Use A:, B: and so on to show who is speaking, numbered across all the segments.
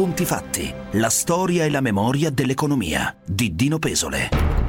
A: conti fatti, la storia e la memoria dell'economia di Dino Pesole.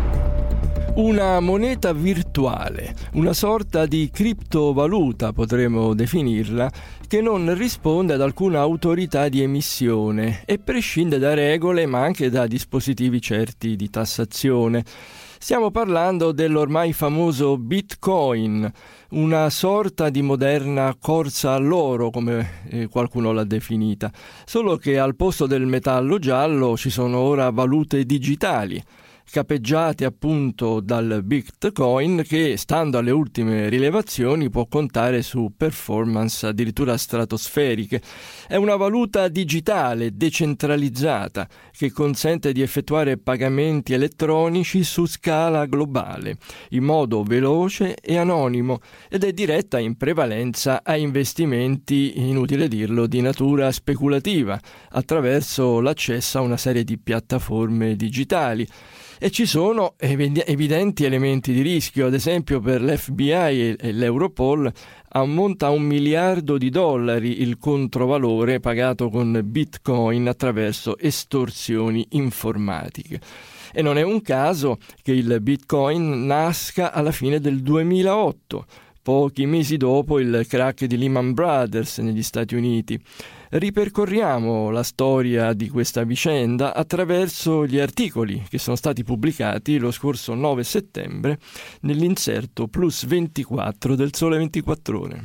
B: Una moneta virtuale, una sorta di criptovaluta potremmo definirla, che non risponde ad alcuna autorità di emissione e prescinde da regole ma anche da dispositivi certi di tassazione. Stiamo parlando dell'ormai famoso Bitcoin, una sorta di moderna corsa all'oro, come qualcuno l'ha definita, solo che al posto del metallo giallo ci sono ora valute digitali, capeggiate appunto dal Bitcoin che, stando alle ultime rilevazioni, può contare su performance addirittura stratosferiche. È una valuta digitale decentralizzata che consente di effettuare pagamenti elettronici su scala globale, in modo veloce e anonimo, ed è diretta in prevalenza a investimenti, inutile dirlo, di natura speculativa, attraverso l'accesso a una serie di piattaforme digitali. E ci sono evidenti elementi di rischio, ad esempio per l'FBI e l'Europol ammonta a $1 miliardo il controvalore pagato con Bitcoin attraverso estorsioni informatiche. E non è un caso che il Bitcoin nasca alla fine del 2008, pochi mesi dopo il crack di Lehman Brothers negli Stati Uniti. Ripercorriamo la storia di questa vicenda attraverso gli articoli che sono stati pubblicati lo scorso 9 settembre nell'inserto Plus 24 del Sole 24 Ore.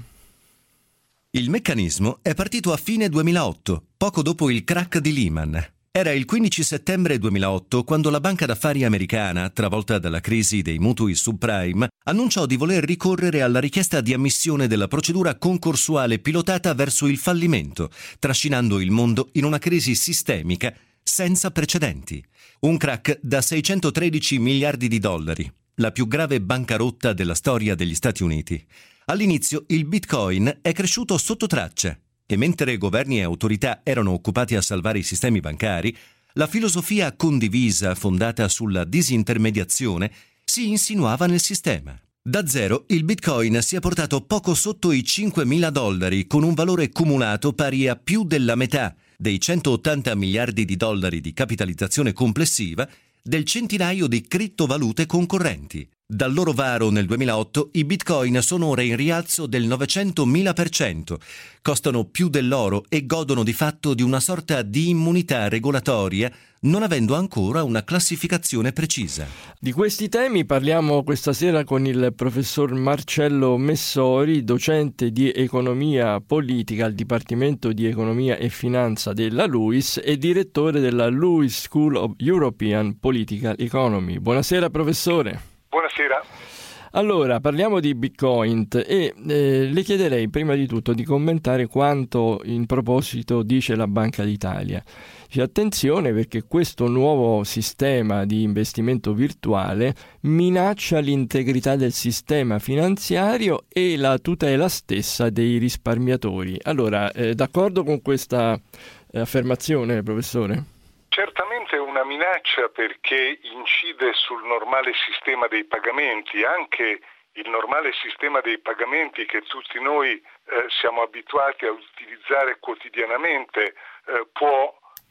C: Il meccanismo è partito a fine 2008, poco dopo il crack di Lehman. Era il 15 settembre 2008 quando la banca d'affari americana, travolta dalla crisi dei mutui subprime, annunciò di voler ricorrere alla richiesta di ammissione della procedura concorsuale pilotata verso il fallimento, trascinando il mondo in una crisi sistemica senza precedenti. Un crack da $613 miliardi, la più grave bancarotta della storia degli Stati Uniti. All'inizio il Bitcoin è cresciuto sotto traccia. E mentre governi e autorità erano occupati a salvare i sistemi bancari, la filosofia condivisa fondata sulla disintermediazione si insinuava nel sistema. Da zero il Bitcoin si è portato poco sotto i $5.000 con un valore cumulato pari a più della metà dei $180 miliardi di capitalizzazione complessiva del centinaio di criptovalute concorrenti. Dal loro varo nel 2008 i bitcoin sono ora in rialzo del 900.000%, costano più dell'oro e godono di fatto di una sorta di immunità regolatoria, non avendo ancora una classificazione precisa.
B: Di questi temi parliamo questa sera con il professor Marcello Messori, docente di economia politica al Dipartimento di Economia e Finanza della LUISS e direttore della LUISS School of European Political Economy. Buonasera professore.
D: Buonasera.
B: Allora, parliamo di Bitcoin e le chiederei prima di tutto di commentare quanto in proposito dice la Banca d'Italia. Cioè, attenzione perché questo nuovo sistema di investimento virtuale minaccia l'integrità del sistema finanziario e la tutela stessa dei risparmiatori. Allora, d'accordo con questa affermazione, professore?
D: Certamente è una minaccia perché incide sul normale sistema dei pagamenti, anche il normale sistema dei pagamenti che tutti noi siamo abituati a utilizzare quotidianamente può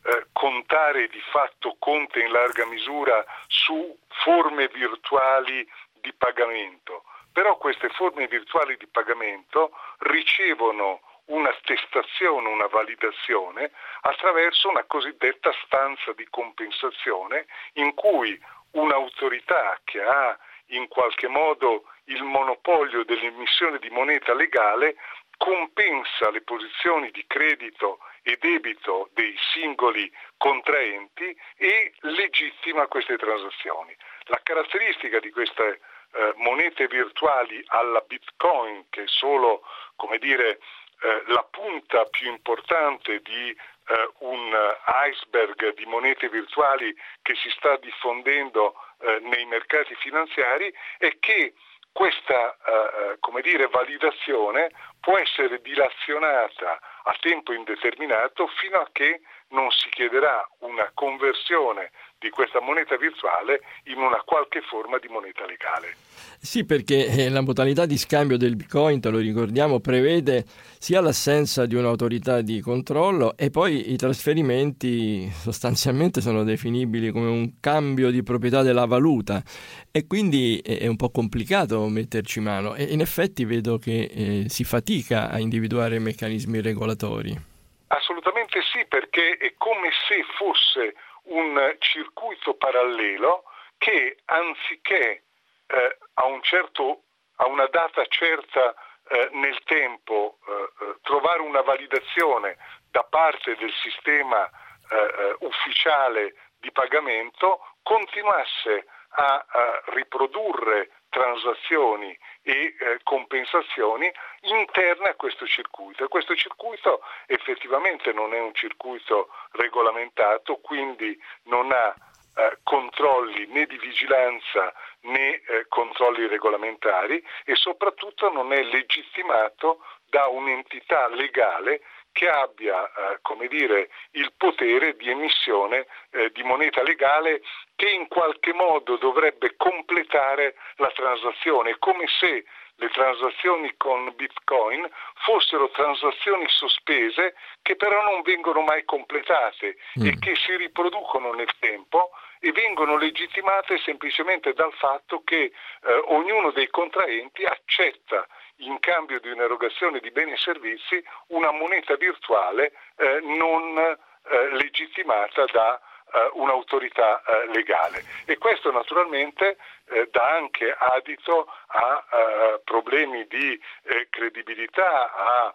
D: contare, di fatto conta in larga misura su forme virtuali di pagamento. Però queste forme virtuali di pagamento ricevono un'attestazione, una validazione attraverso una cosiddetta stanza di compensazione in cui un'autorità che ha in qualche modo il monopolio dell'emissione di moneta legale compensa le posizioni di credito e debito dei singoli contraenti e legittima queste transazioni. La caratteristica di queste monete virtuali alla Bitcoin, che è solo, la punta più importante di un iceberg di monete virtuali che si sta diffondendo nei mercati finanziari, è che questa validazione può essere dilazionata a tempo indeterminato fino a che non si chiederà una conversione di di questa moneta virtuale in una qualche forma di moneta legale.
B: Sì, perché la modalità di scambio del Bitcoin, te lo ricordiamo, prevede sia l'assenza di un'autorità di controllo e poi i trasferimenti sostanzialmente sono definibili come un cambio di proprietà della valuta e quindi è un po' complicato metterci mano e in effetti vedo che si fatica a individuare meccanismi regolatori.
D: Assolutamente sì, perché è come se fosse un circuito parallelo che anziché a una data certa nel tempo trovare una validazione da parte del sistema ufficiale di pagamento, continuasse a riprodurre transazioni e compensazioni interne a questo circuito. E questo circuito effettivamente non è un circuito regolamentato, quindi non ha controlli né di vigilanza né controlli regolamentari e soprattutto non è legittimato da un'entità legale che abbia il potere di emissione di moneta legale che in qualche modo dovrebbe completare la transazione. È come se le transazioni con Bitcoin fossero transazioni sospese che però non vengono mai completate e che si riproducono nel tempo e vengono legittimate semplicemente dal fatto che ognuno dei contraenti accetta in cambio di un'erogazione di beni e servizi una moneta virtuale non legittimata da un'autorità legale. E questo naturalmente dà anche adito a problemi di credibilità, a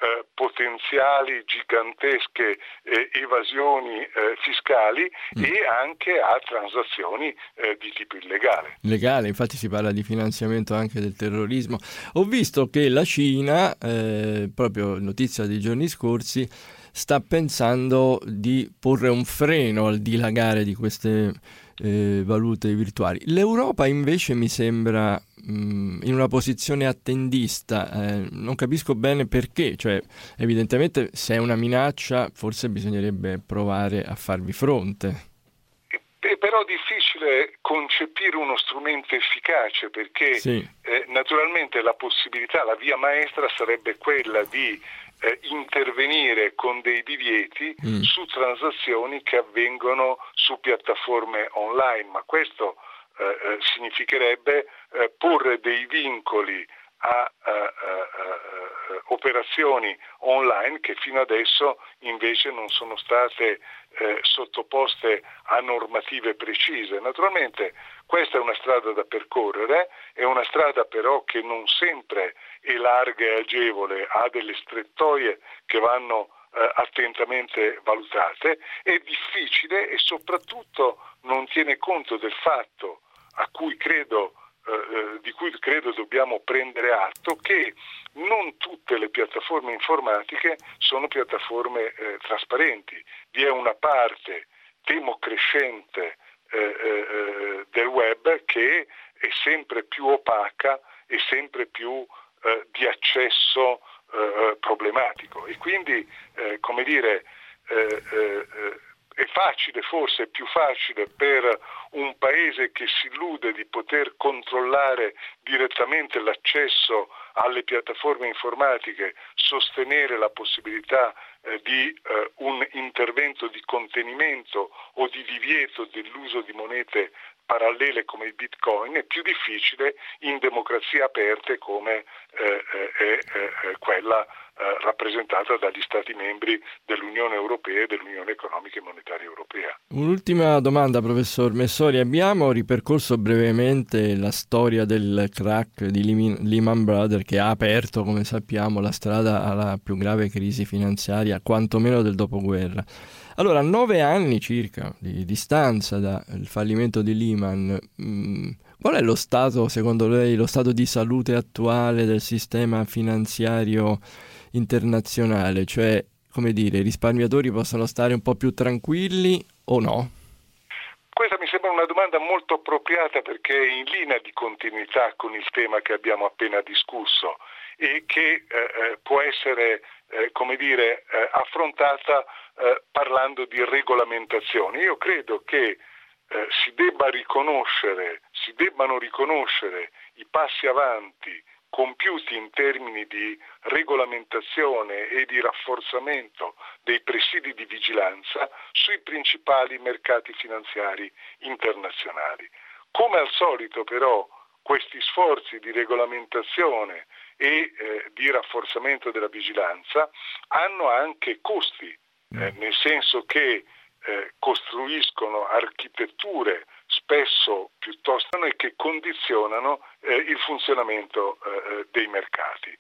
D: potenziali gigantesche evasioni fiscali e anche a transazioni di tipo illegale.
B: Legale, infatti si parla di finanziamento anche del terrorismo. Ho visto che la Cina, proprio notizia dei giorni scorsi, sta pensando di porre un freno al dilagare di queste valute virtuali. L'Europa invece mi sembra in una posizione attendista, non capisco bene perché, cioè evidentemente se è una minaccia forse bisognerebbe provare a farvi fronte.
D: È però difficile concepire uno strumento efficace perché sì. Naturalmente la possibilità, la via maestra sarebbe quella di intervenire con dei divieti su transazioni che avvengono su piattaforme online, ma questo significherebbe porre dei vincoli a operazioni online che fino adesso invece non sono state sottoposte a normative precise. Naturalmente questa è una strada da percorrere, è una strada però che non sempre è larga e agevole, ha delle strettoie che vanno attentamente valutate, è difficile e soprattutto non tiene conto del fatto di cui credo dobbiamo prendere atto, che non tutte le piattaforme informatiche sono piattaforme trasparenti. Vi è una parte, temo crescente, del web che è sempre più opaca e sempre più di accesso problematico e quindi è facile, forse è più facile per un paese che si illude di poter controllare direttamente l'accesso alle piattaforme informatiche, sostenere la possibilità di un intervento di contenimento o di divieto dell'uso di monete parallele come il Bitcoin, è più difficile in democrazie aperte come è quella rappresentata dagli Stati membri dell'Unione Europea e dell'Unione Economica e Monetaria Europea.
B: Un'ultima domanda, professor Messori. Abbiamo ripercorso brevemente la storia del crack di Lehman Brothers che ha aperto, come sappiamo, la strada alla più grave crisi finanziaria, quantomeno del dopoguerra. Allora, 9 anni circa di distanza dal fallimento di Lehman, qual è lo stato, secondo lei, lo stato di salute attuale del sistema finanziario internazionale? Cioè, come dire, i risparmiatori possono stare un po' più tranquilli o no?
D: Questa mi sembra una domanda molto appropriata perché è in linea di continuità con il tema che abbiamo appena discusso e che può essere affrontata parlando di regolamentazione. Io credo che si debbano riconoscere i passi avanti compiuti in termini di regolamentazione e di rafforzamento dei presidi di vigilanza sui principali mercati finanziari internazionali. Come al solito però questi sforzi di regolamentazione e di rafforzamento della vigilanza hanno anche costi, nel senso che costruiscono architetture spesso piuttosto che condizionano il funzionamento dei mercati.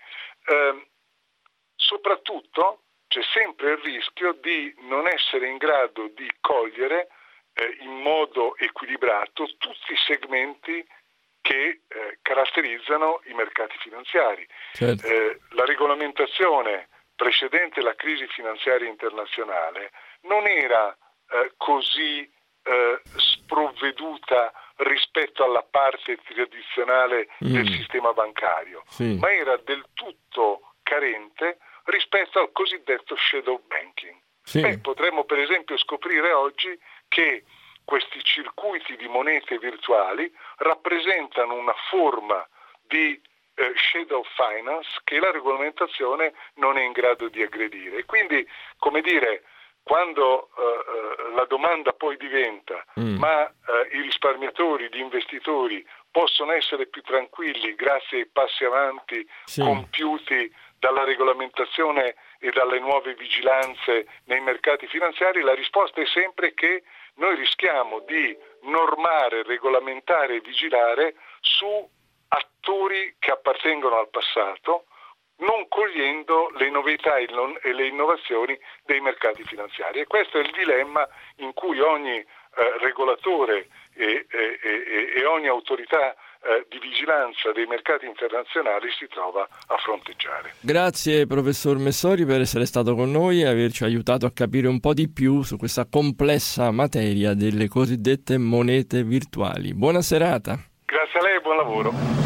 D: Soprattutto c'è sempre il rischio di non essere in grado di cogliere in modo equilibrato tutti i segmenti che caratterizzano i mercati finanziari. Certo. La regolamentazione precedente la crisi finanziaria internazionale non era così sprovveduta rispetto alla parte tradizionale del sistema bancario, ma era del tutto carente rispetto al cosiddetto shadow banking. Potremmo per esempio scoprire oggi che questi circuiti di monete virtuali rappresentano una forma di shadow finance che la regolamentazione non è in grado di aggredire. E quindi, come dire, quando la domanda poi diventa ma i risparmiatori, gli investitori possono essere più tranquilli grazie ai passi avanti compiuti dalla regolamentazione e dalle nuove vigilanze nei mercati finanziari, la risposta è sempre che noi rischiamo di normare, regolamentare e vigilare su attori che appartengono al passato, non cogliendo le novità e le innovazioni dei mercati finanziari. E questo è il dilemma in cui ogni regolatore e ogni autorità di vigilanza dei mercati internazionali si trova a fronteggiare.
B: Grazie professor Messori per essere stato con noi e averci aiutato a capire un po' di più su questa complessa materia delle cosiddette monete virtuali. Buona serata.
D: Grazie a lei e buon lavoro.